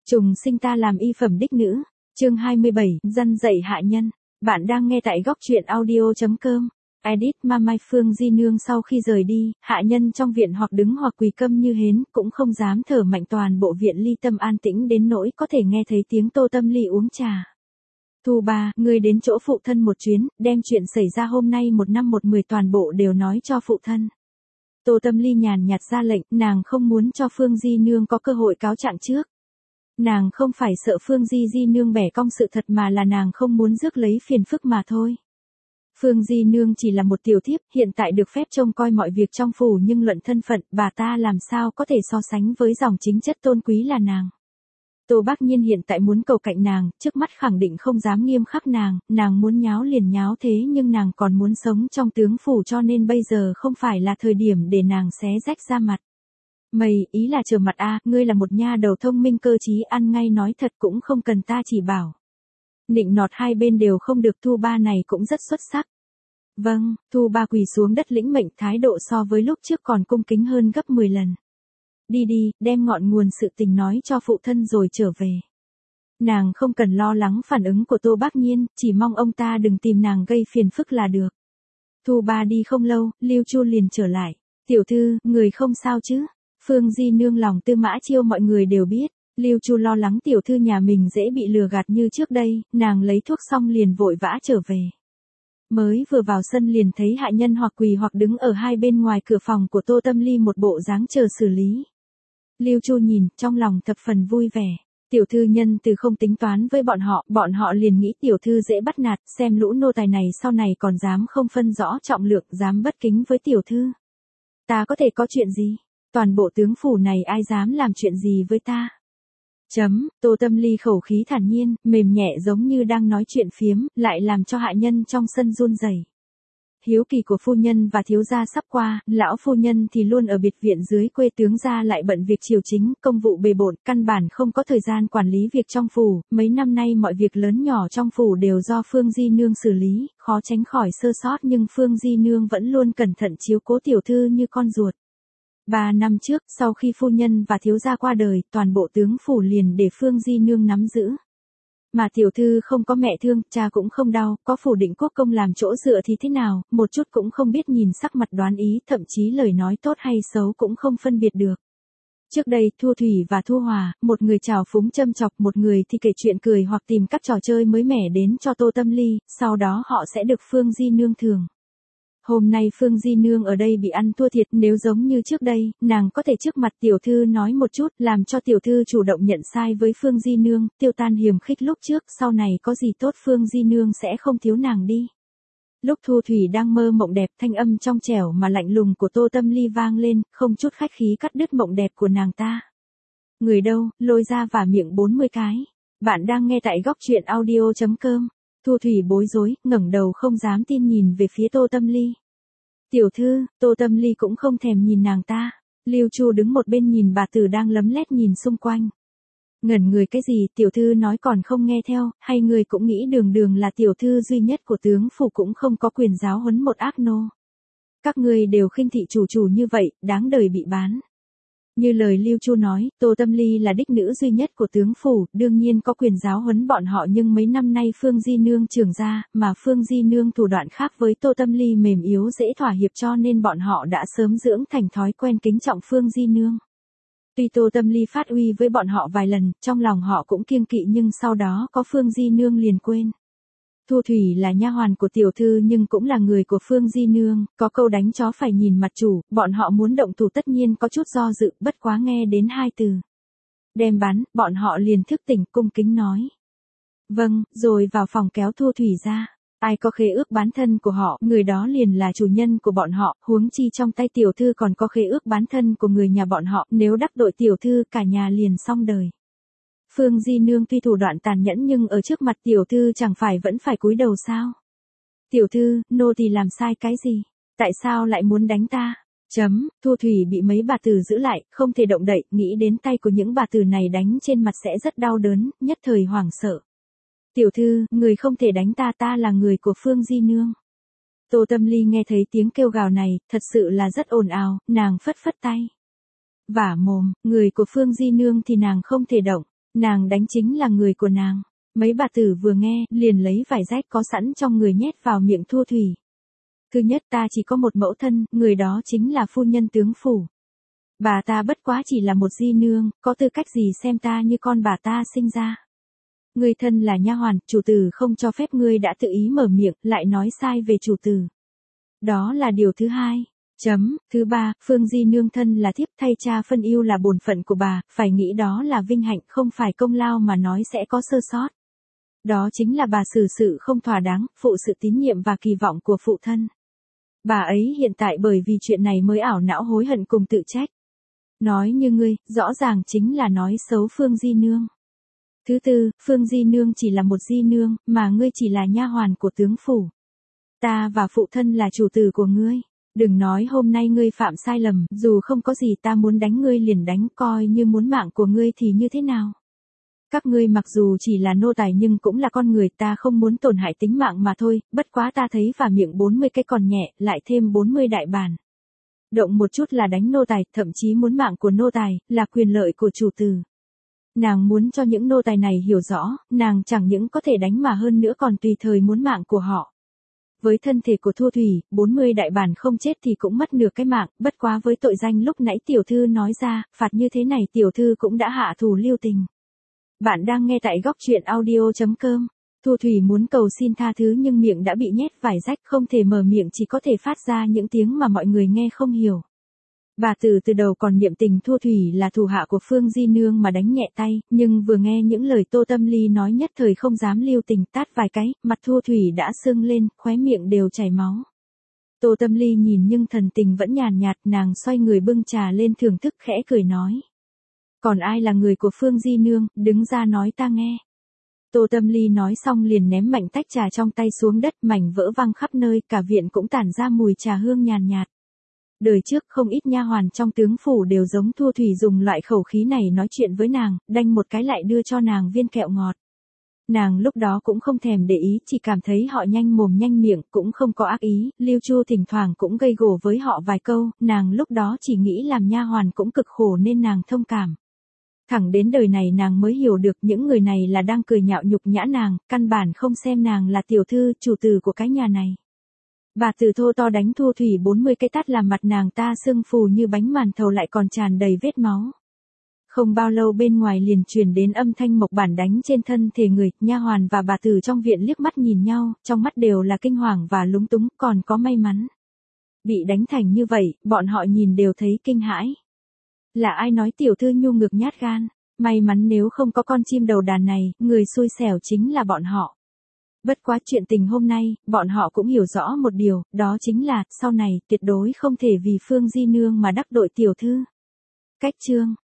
Trùng sinh ta làm y phẩm đích nữ. Chương 27, răn dạy hạ nhân. Bạn đang nghe tại góc truyện audio.com. Edit Mamai Phương Di Nương sau khi rời đi, hạ nhân trong viện hoặc đứng hoặc quỳ câm như hến, cũng không dám thở mạnh, toàn bộ viện ly tâm an tĩnh đến nỗi có thể nghe thấy tiếng Tô Tâm Ly uống trà. Thu ba, ngươi đến chỗ phụ thân một chuyến, đem chuyện xảy ra hôm nay 1 năm 1 10 toàn bộ đều nói cho phụ thân. Tô Tâm Ly nhàn nhạt ra lệnh, nàng không muốn cho Phương Di Nương có cơ hội cáo trạng trước. Nàng không phải sợ Phương Di Nương bẻ cong sự thật mà là nàng không muốn rước lấy phiền phức mà thôi. Phương Di Nương chỉ là một tiểu thiếp, hiện tại được phép trông coi mọi việc trong phủ nhưng luận thân phận, bà ta làm sao có thể so sánh với dòng chính chất tôn quý là nàng. Tô Bác Nhiên hiện tại muốn cầu cạnh nàng, trước mắt khẳng định không dám nghiêm khắc nàng muốn nháo liền nháo thế nhưng nàng còn muốn sống trong tướng phủ cho nên bây giờ không phải là thời điểm để nàng xé rách ra mặt. Mày, ý là trở mặt a, ngươi là một nha đầu thông minh cơ trí ăn ngay nói thật cũng không cần ta chỉ bảo. Nịnh nọt hai bên đều không được, Thu ba này cũng rất xuất sắc. Vâng, Thu ba quỳ xuống đất lĩnh mệnh, thái độ so với lúc trước còn cung kính hơn gấp 10 lần. Đi đi, đem ngọn nguồn sự tình nói cho phụ thân rồi trở về. Nàng không cần lo lắng phản ứng của Tô Bác Nhiên, chỉ mong ông ta đừng tìm nàng gây phiền phức là được. Thu ba đi không lâu, Lưu Chu liền trở lại. Tiểu thư, người không sao chứ? Phương Di Nương lòng Tư Mã Chiêu mọi người đều biết. Lưu Chu lo lắng tiểu thư nhà mình dễ bị lừa gạt như trước đây, nàng lấy thuốc xong liền vội vã trở về. Mới vừa vào sân liền thấy hạ nhân hoặc quỳ hoặc đứng ở hai bên ngoài cửa phòng của Tô Tâm Ly một bộ dáng chờ xử lý. Lưu Chu nhìn, trong lòng thập phần vui vẻ. Tiểu thư nhân từ không tính toán với bọn họ liền nghĩ tiểu thư dễ bắt nạt, xem lũ nô tài này sau này còn dám không phân rõ trọng lượng, dám bất kính với tiểu thư. Ta có thể có chuyện gì? Toàn bộ tướng phủ này ai dám làm chuyện gì với ta? Tô Tâm Ly khẩu khí thản nhiên, mềm nhẹ giống như đang nói chuyện phiếm, lại làm cho hạ nhân trong sân run rẩy. Hiếu kỳ của phu nhân và thiếu gia sắp qua, lão phu nhân thì luôn ở biệt viện dưới quê, tướng gia lại bận việc triều chính, công vụ bề bộn, căn bản không có thời gian quản lý việc trong phủ, mấy năm nay mọi việc lớn nhỏ trong phủ đều do Phương Di Nương xử lý, khó tránh khỏi sơ sót nhưng Phương Di Nương vẫn luôn cẩn thận chiếu cố tiểu thư như con ruột. 3 năm trước, sau khi phu nhân và thiếu gia qua đời, toàn bộ tướng phủ liền để Phương Di Nương nắm giữ. Mà tiểu thư không có mẹ thương, cha cũng không đau, có phủ định quốc công làm chỗ dựa thì thế nào, một chút cũng không biết nhìn sắc mặt đoán ý, thậm chí lời nói tốt hay xấu cũng không phân biệt được. Trước đây, Thu Thủy và Thu Hòa, một người trào phúng châm chọc, một người thì kể chuyện cười hoặc tìm các trò chơi mới mẻ đến cho Tô Tâm Ly, sau đó họ sẽ được Phương Di Nương thưởng. Hôm nay Phương Di Nương ở đây bị ăn thua thiệt, nếu giống như trước đây, nàng có thể trước mặt tiểu thư nói một chút, làm cho tiểu thư chủ động nhận sai với Phương Di Nương, tiêu tan hiềm khích lúc trước, sau này có gì tốt Phương Di Nương sẽ không thiếu nàng đi. Lúc Thu Thủy đang mơ mộng đẹp, thanh âm trong trẻo mà lạnh lùng của Tô Tâm Ly vang lên, không chút khách khí cắt đứt mộng đẹp của nàng ta. Người đâu, lôi ra vả miệng 40 cái. Bạn đang nghe tại góc truyện audio.com. Thu Thủy bối rối, ngẩng đầu không dám tin nhìn về phía Tô Tâm Ly. Tiểu thư, Tô Tâm Ly cũng không thèm nhìn nàng ta. Lưu Chu đứng một bên nhìn bà tử đang lấm lét nhìn xung quanh. Ngẩn người cái gì, tiểu thư nói còn không nghe theo, hay người cũng nghĩ đường đường là tiểu thư duy nhất của tướng phủ cũng không có quyền giáo huấn một ác nô. Các ngươi đều khinh thị chủ như vậy, đáng đời bị bán. Như lời Lưu Chu nói, Tô Tâm Ly là đích nữ duy nhất của tướng phủ, đương nhiên có quyền giáo huấn bọn họ nhưng mấy năm nay Phương Di Nương trưởng ra, mà Phương Di Nương thủ đoạn khác với Tô Tâm Ly mềm yếu dễ thỏa hiệp cho nên bọn họ đã sớm dưỡng thành thói quen kính trọng Phương Di Nương. Tuy Tô Tâm Ly phát uy với bọn họ vài lần, trong lòng họ cũng kiêng kỵ nhưng sau đó có Phương Di Nương liền quên. Thu Thủy là nha hoàn của tiểu thư nhưng cũng là người của Phương Di Nương, có câu đánh chó phải nhìn mặt chủ, bọn họ muốn động thủ tất nhiên có chút do dự, bất quá nghe đến 2 từ. Đem bắn, bọn họ liền thức tỉnh cung kính nói. Vâng, rồi vào phòng kéo Thu Thủy ra. Ai có khế ước bán thân của họ, người đó liền là chủ nhân của bọn họ, huống chi trong tay tiểu thư còn có khế ước bán thân của người nhà bọn họ, nếu đắc tội tiểu thư cả nhà liền xong đời. Phương Di Nương tuy thủ đoạn tàn nhẫn nhưng ở trước mặt tiểu thư chẳng phải vẫn phải cúi đầu sao? Tiểu thư, nô tỳ làm sai cái gì? Tại sao lại muốn đánh ta? Thu Thủy bị mấy bà tử giữ lại, không thể động đậy, nghĩ đến tay của những bà tử này đánh trên mặt sẽ rất đau đớn, nhất thời hoảng sợ. Tiểu thư, người không thể đánh ta, ta là người của Phương Di Nương. Tô Tâm Ly nghe thấy tiếng kêu gào này, thật sự là rất ồn ào, nàng phất phất tay. Vả mồm, người của Phương Di Nương thì nàng không thể động. Nàng đánh chính là người của nàng. Mấy bà tử vừa nghe, liền lấy vải rách có sẵn trong người nhét vào miệng Thu Thủy. Thứ nhất, ta chỉ có một mẫu thân, người đó chính là phu nhân tướng phủ. Bà ta bất quá chỉ là một di nương, có tư cách gì xem ta như con bà ta sinh ra. Ngươi thân là nha hoàn, chủ tử không cho phép ngươi đã tự ý mở miệng, lại nói sai về chủ tử. Đó là điều thứ hai. Thứ ba, Phương Di nương thân là thiếp, thay cha phân ưu là bổn phận của bà, phải nghĩ đó là vinh hạnh, không phải công lao mà nói sẽ có sơ sót. Đó chính là bà xử sự không thỏa đáng, phụ sự tín nhiệm và kỳ vọng của phụ thân. Bà ấy hiện tại bởi vì chuyện này mới ảo não hối hận cùng tự trách. Nói như ngươi, rõ ràng chính là nói xấu Phương Di nương. Thứ tư, Phương Di nương chỉ là một di nương, mà ngươi chỉ là nha hoàn của tướng phủ. Ta và phụ thân là chủ tử của ngươi. Đừng nói hôm nay ngươi phạm sai lầm, dù không có gì ta muốn đánh ngươi liền đánh, coi như muốn mạng của ngươi thì như thế nào. Các ngươi mặc dù chỉ là nô tài nhưng cũng là con người, ta không muốn tổn hại tính mạng mà thôi, bất quá ta thấy và miệng 40 cái còn nhẹ, lại thêm 40 đại bản. Động một chút là đánh nô tài, thậm chí muốn mạng của nô tài, là quyền lợi của chủ tử. Nàng muốn cho những nô tài này hiểu rõ, nàng chẳng những có thể đánh mà hơn nữa còn tùy thời muốn mạng của họ. Với thân thể của Thu Thủy, 40 đại bản không chết thì cũng mất nửa cái mạng, bất quá với tội danh lúc nãy tiểu thư nói ra, phạt như thế này tiểu thư cũng đã hạ thủ lưu tình. Bạn đang nghe tại góc truyện audio.com. Thu Thủy muốn cầu xin tha thứ nhưng miệng đã bị nhét vải rách, không thể mở miệng, chỉ có thể phát ra những tiếng mà mọi người nghe không hiểu. Bà từ đầu còn niệm tình Thu Thủy là thủ hạ của Phương Di nương mà đánh nhẹ tay, nhưng vừa nghe những lời Tô Tâm Ly nói nhất thời không dám lưu tình, tát vài cái, mặt Thu Thủy đã sưng lên, khóe miệng đều chảy máu. Tô Tâm Ly nhìn nhưng thần tình vẫn nhàn nhạt, nàng xoay người bưng trà lên thưởng thức khẽ cười nói. Còn ai là người của Phương Di nương, đứng ra nói ta nghe. Tô Tâm Ly nói xong liền ném mạnh tách trà trong tay xuống đất, mảnh vỡ văng khắp nơi, cả viện cũng tản ra mùi trà hương nhàn nhạt. Đời trước không ít nha hoàn trong tướng phủ đều giống Thu Thủy dùng loại khẩu khí này nói chuyện với nàng, đanh một cái lại đưa cho nàng viên kẹo ngọt. Nàng lúc đó cũng không thèm để ý, chỉ cảm thấy họ nhanh mồm nhanh miệng, cũng không có ác ý, Lưu Chu thỉnh thoảng cũng gây gổ với họ vài câu, nàng lúc đó chỉ nghĩ làm nha hoàn cũng cực khổ nên nàng thông cảm. Thẳng đến đời này nàng mới hiểu được những người này là đang cười nhạo nhục nhã nàng, căn bản không xem nàng là tiểu thư, chủ tử của cái nhà này. Bà từ thô to đánh Thu Thủy 40 cái tát làm mặt nàng ta sưng phù như bánh màn thầu lại còn tràn đầy vết máu. Không bao lâu bên ngoài liền truyền đến âm thanh mộc bản đánh trên thân thể người, nha hoàn và bà tử trong viện liếc mắt nhìn nhau, trong mắt đều là kinh hoàng và lúng túng, còn có may mắn. Bị đánh thành như vậy, bọn họ nhìn đều thấy kinh hãi. Là ai nói tiểu thư nhu ngược nhát gan, may mắn nếu không có con chim đầu đàn này, người xui xẻo chính là bọn họ. Bất quá chuyện tình hôm nay, bọn họ cũng hiểu rõ một điều, đó chính là, sau này, tuyệt đối không thể vì Phương Di nương mà đắc tội tiểu thư. Cách chương